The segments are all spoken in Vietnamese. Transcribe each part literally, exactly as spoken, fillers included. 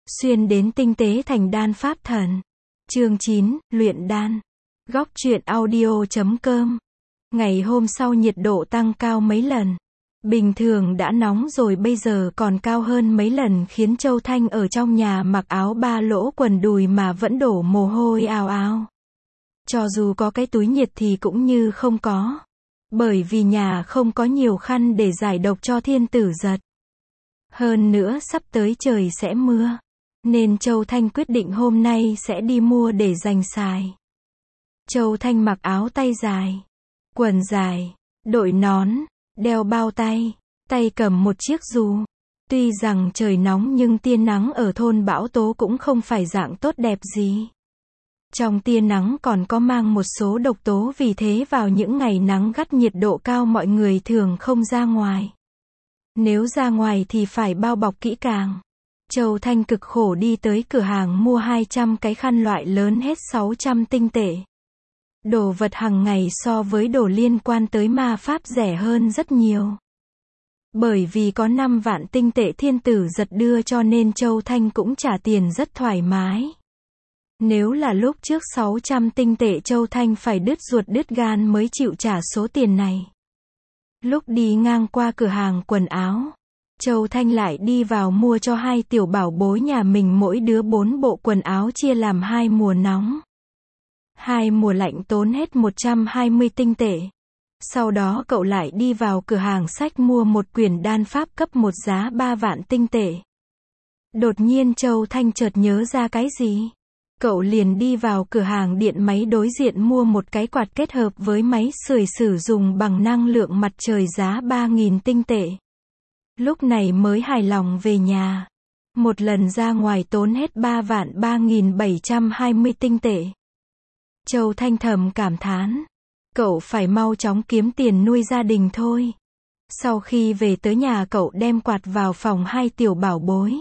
Xuyên đến tinh tế thành đan pháp thần. Chương chín, luyện đan. Góc truyện audio.com. Ngày hôm sau nhiệt độ tăng cao mấy lần. Bình thường đã nóng rồi bây giờ còn cao hơn mấy lần khiến Châu Thanh ở trong nhà mặc áo ba lỗ quần đùi mà vẫn đổ mồ hôi ào ào. Cho dù có cái túi nhiệt thì cũng như không có. Bởi vì nhà không có nhiều khăn để giải độc cho thiên tử giật. Hơn nữa sắp tới trời sẽ mưa. Nên Châu Thanh quyết định hôm nay sẽ đi mua để dành xài. Châu Thanh mặc áo tay dài, quần dài, đội nón, đeo bao tay, tay cầm một chiếc dù. Tuy rằng trời nóng nhưng tia nắng ở thôn Bão Tố cũng không phải dạng tốt đẹp gì. Trong tia nắng còn có mang một số độc tố, vì thế vào những ngày nắng gắt nhiệt độ cao mọi người thường không ra ngoài. Nếu ra ngoài thì phải bao bọc kỹ càng. Châu Thanh cực khổ đi tới cửa hàng mua hai trăm cái khăn loại lớn hết sáu trăm tinh tệ. Đồ vật hàng ngày so với đồ liên quan tới ma pháp rẻ hơn rất nhiều. Bởi vì có năm vạn tinh tệ thiên tử giật đưa cho nên Châu Thanh cũng trả tiền rất thoải mái. Nếu là lúc trước sáu trăm tinh tệ Châu Thanh phải đứt ruột đứt gan mới chịu trả số tiền này. Lúc đi ngang qua cửa hàng quần áo, Châu Thanh lại đi vào mua cho hai tiểu bảo bối nhà mình mỗi đứa bốn bộ quần áo chia làm hai mùa nóng. Hai mùa lạnh tốn hết một trăm hai mươi tinh tệ. Sau đó cậu lại đi vào cửa hàng sách mua một quyển đan pháp cấp một giá ba vạn tinh tệ. Đột nhiên Châu Thanh chợt nhớ ra cái gì. Cậu liền đi vào cửa hàng điện máy đối diện mua một cái quạt kết hợp với máy sưởi sử dụng bằng năng lượng mặt trời giá ba nghìn tinh tệ. Lúc này mới hài lòng về nhà. Một lần ra ngoài tốn hết ba vạn ba nghìn bảy trăm hai mươi tinh tệ. Châu Thanh thầm cảm thán. Cậu phải mau chóng kiếm tiền nuôi gia đình thôi. Sau khi về tới nhà cậu đem quạt vào phòng hai tiểu bảo bối.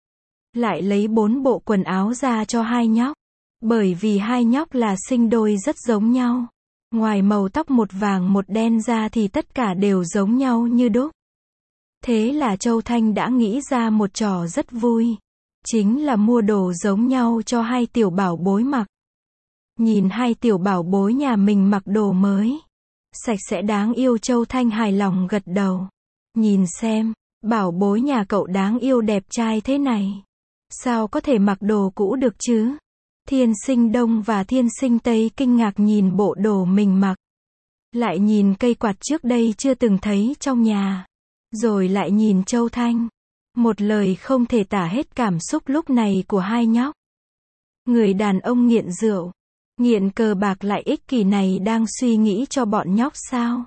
Lại lấy bốn bộ quần áo ra cho hai nhóc. Bởi vì hai nhóc là sinh đôi rất giống nhau. Ngoài màu tóc một vàng một đen ra thì tất cả đều giống nhau như đúc. Thế là Châu Thanh đã nghĩ ra một trò rất vui. Chính là mua đồ giống nhau cho hai tiểu bảo bối mặc. Nhìn hai tiểu bảo bối nhà mình mặc đồ mới, sạch sẽ đáng yêu, Châu Thanh hài lòng gật đầu. Nhìn xem, bảo bối nhà cậu đáng yêu đẹp trai thế này. Sao có thể mặc đồ cũ được chứ? Thiên sinh Đông và Thiên sinh Tây kinh ngạc nhìn bộ đồ mình mặc. Lại nhìn cây quạt trước đây chưa từng thấy trong nhà. Rồi lại nhìn Châu Thanh. Một lời không thể tả hết cảm xúc lúc này của hai nhóc. Người đàn ông nghiện rượu, nghiện cờ bạc lại ích kỷ này đang suy nghĩ cho bọn nhóc sao?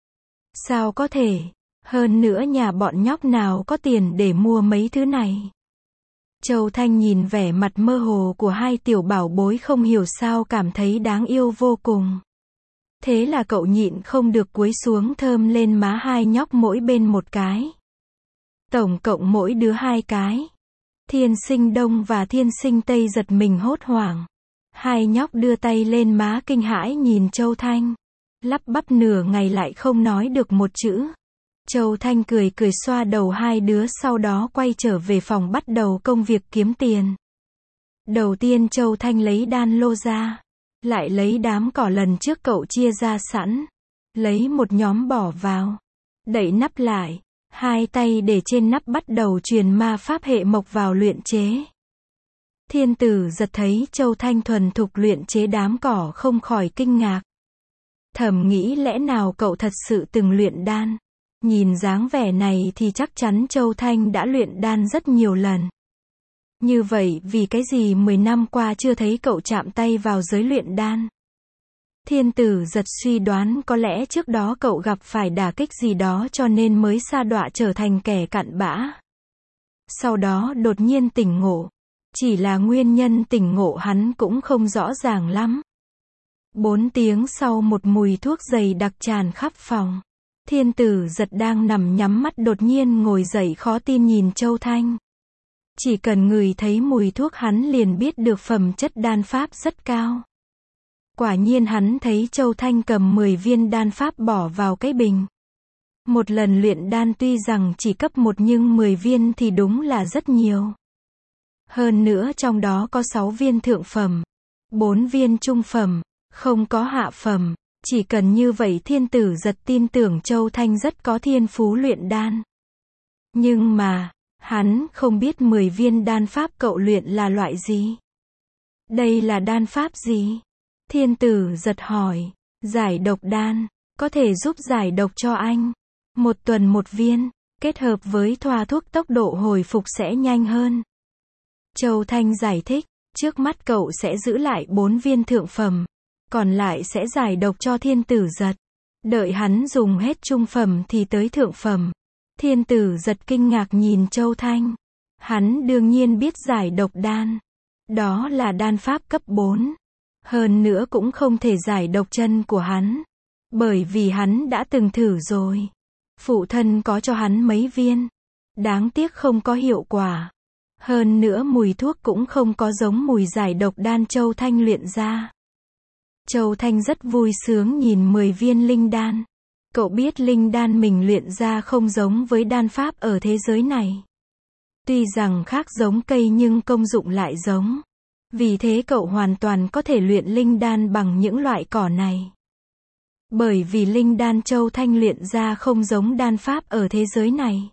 Sao có thể? Hơn nữa nhà bọn nhóc nào có tiền để mua mấy thứ này? Châu Thanh nhìn vẻ mặt mơ hồ của hai tiểu bảo bối không hiểu sao cảm thấy đáng yêu vô cùng. Thế là cậu nhịn không được cúi xuống thơm lên má hai nhóc mỗi bên một cái. Tổng cộng mỗi đứa hai cái. Thiên sinh Đông và Thiên sinh Tây giật mình hốt hoảng. Hai nhóc đưa tay lên má kinh hãi nhìn Châu Thanh. Lắp bắp nửa ngày lại không nói được một chữ. Châu Thanh cười cười xoa đầu hai đứa, sau đó quay trở về phòng bắt đầu công việc kiếm tiền. Đầu tiên Châu Thanh lấy đan lô ra. Lại lấy đám cỏ lần trước cậu chia ra sẵn. Lấy một nhóm bỏ vào. Đậy nắp lại. Hai tay để trên nắp bắt đầu truyền ma pháp hệ mộc vào luyện chế. Thiên tử giật thấy Châu Thanh thuần thục luyện chế đám cỏ không khỏi kinh ngạc. Thầm nghĩ lẽ nào cậu thật sự từng luyện đan. Nhìn dáng vẻ này thì chắc chắn Châu Thanh đã luyện đan rất nhiều lần. Như vậy vì cái gì mười năm qua chưa thấy cậu chạm tay vào giới luyện đan? Thiên tử giật suy đoán có lẽ trước đó cậu gặp phải đả kích gì đó cho nên mới sa đọa trở thành kẻ cặn bã. Sau đó đột nhiên tỉnh ngộ. Chỉ là nguyên nhân tỉnh ngộ hắn cũng không rõ ràng lắm. Bốn tiếng sau một mùi thuốc dày đặc tràn khắp phòng. Thiên tử giật đang nằm nhắm mắt đột nhiên ngồi dậy khó tin nhìn Châu Thanh. Chỉ cần ngửi thấy mùi thuốc hắn liền biết được phẩm chất đan pháp rất cao. Quả nhiên hắn thấy Châu Thanh cầm mười viên đan pháp bỏ vào cái bình. Một lần luyện đan tuy rằng chỉ cấp một nhưng mười viên thì đúng là rất nhiều. Hơn nữa trong đó có sáu viên thượng phẩm, bốn viên trung phẩm, không có hạ phẩm. Chỉ cần như vậy thiên tử giật tin tưởng Châu Thanh rất có thiên phú luyện đan. Nhưng mà, hắn không biết mười viên đan pháp cậu luyện là loại gì. Đây là đan pháp gì? Thiên tử giật hỏi. Giải độc đan, có thể giúp giải độc cho anh. Một tuần một viên, kết hợp với thoa thuốc tốc độ hồi phục sẽ nhanh hơn. Châu Thanh giải thích, trước mắt cậu sẽ giữ lại bốn viên thượng phẩm, còn lại sẽ giải độc cho thiên tử giật. Đợi hắn dùng hết trung phẩm thì tới thượng phẩm. Thiên tử giật kinh ngạc nhìn Châu Thanh. Hắn đương nhiên biết giải độc đan. Đó là đan pháp cấp bốn. Hơn nữa cũng không thể giải độc chân của hắn. Bởi vì hắn đã từng thử rồi. Phụ thân có cho hắn mấy viên. Đáng tiếc không có hiệu quả. Hơn nữa mùi thuốc cũng không có giống mùi giải độc đan Châu Thanh luyện ra. Châu Thanh rất vui sướng nhìn mười viên linh đan. Cậu biết linh đan mình luyện ra không giống với đan pháp ở thế giới này. Tuy rằng khác giống cây nhưng công dụng lại giống. Vì thế cậu hoàn toàn có thể luyện linh đan bằng những loại cỏ này. Bởi vì linh đan Châu Thanh luyện ra không giống đan pháp ở thế giới này.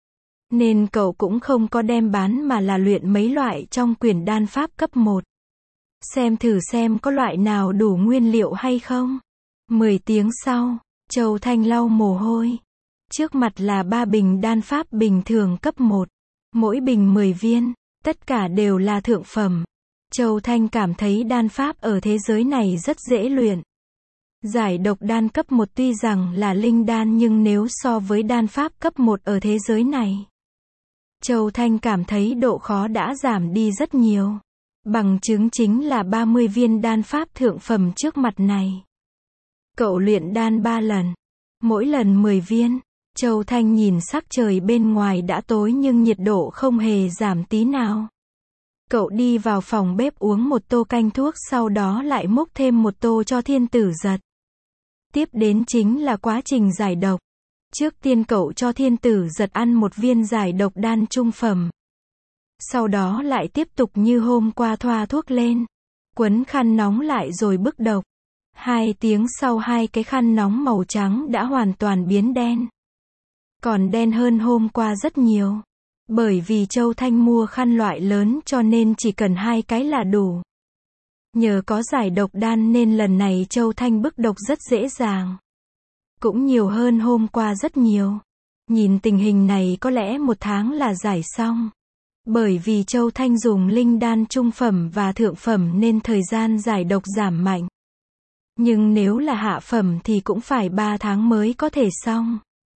Nên cậu cũng không có đem bán mà là luyện mấy loại trong quyển đan pháp cấp một. Xem thử xem có loại nào đủ nguyên liệu hay không. Mười tiếng sau, Châu Thanh lau mồ hôi. Trước mặt là ba bình đan pháp bình thường cấp một. Mỗi bình mười viên, tất cả đều là thượng phẩm. Châu Thanh cảm thấy đan pháp ở thế giới này rất dễ luyện. Giải độc đan cấp một tuy rằng là linh đan nhưng nếu so với đan pháp cấp một ở thế giới này, Châu Thanh cảm thấy độ khó đã giảm đi rất nhiều. Bằng chứng chính là ba mươi viên đan pháp thượng phẩm trước mặt này. Cậu luyện đan ba lần, mỗi lần mười viên. Châu Thanh nhìn sắc trời bên ngoài đã tối nhưng nhiệt độ không hề giảm tí nào. Cậu đi vào phòng bếp uống một tô canh thuốc sau đó lại múc thêm một tô cho thiên tử giật. Tiếp đến chính là quá trình giải độc. Trước tiên cậu cho thiên tử giật ăn một viên giải độc đan trung phẩm. Sau đó lại tiếp tục như hôm qua thoa thuốc lên. Quấn khăn nóng lại rồi bức độc. Hai tiếng sau hai cái khăn nóng màu trắng đã hoàn toàn biến đen. Còn đen hơn hôm qua rất nhiều. Bởi vì Châu Thanh mua khăn loại lớn cho nên chỉ cần hai cái là đủ. Nhờ có giải độc đan nên lần này Châu Thanh bức độc rất dễ dàng. Cũng nhiều hơn hôm qua rất nhiều. Nhìn tình hình này có lẽ một tháng là giải xong. Bởi vì Châu Thanh dùng linh đan trung phẩm và thượng phẩm nên thời gian giải độc giảm mạnh. Nhưng nếu là hạ phẩm thì cũng phải ba tháng mới có thể xong.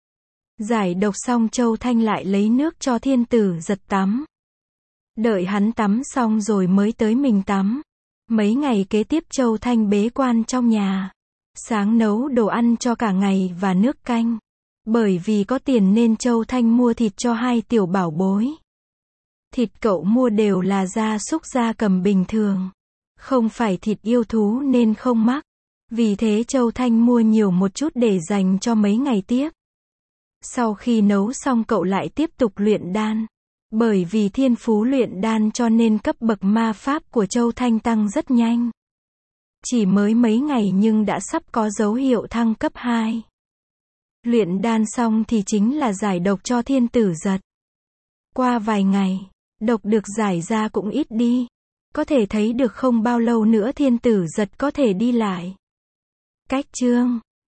Giải độc xong Châu Thanh lại lấy nước cho thiên tử giật tắm. Đợi hắn tắm xong rồi mới tới mình tắm. Mấy ngày kế tiếp Châu Thanh bế quan trong nhà. Sáng nấu đồ ăn cho cả ngày và nước canh. Bởi vì có tiền nên Châu Thanh mua thịt cho hai tiểu bảo bối. Thịt cậu mua đều là gia súc gia cầm bình thường. Không phải thịt yêu thú nên không mắc. Vì thế Châu Thanh mua nhiều một chút để dành cho mấy ngày tiếp. Sau khi nấu xong cậu lại tiếp tục luyện đan. Bởi vì thiên phú luyện đan cho nên cấp bậc ma pháp của Châu Thanh tăng rất nhanh. Chỉ mới mấy ngày nhưng đã sắp có dấu hiệu thăng cấp hai. Luyện đan xong thì chính là giải độc cho thiên tử giật. Qua vài ngày, độc được giải ra cũng ít đi. Có thể thấy được không bao lâu nữa thiên tử giật có thể đi lại. Cách chương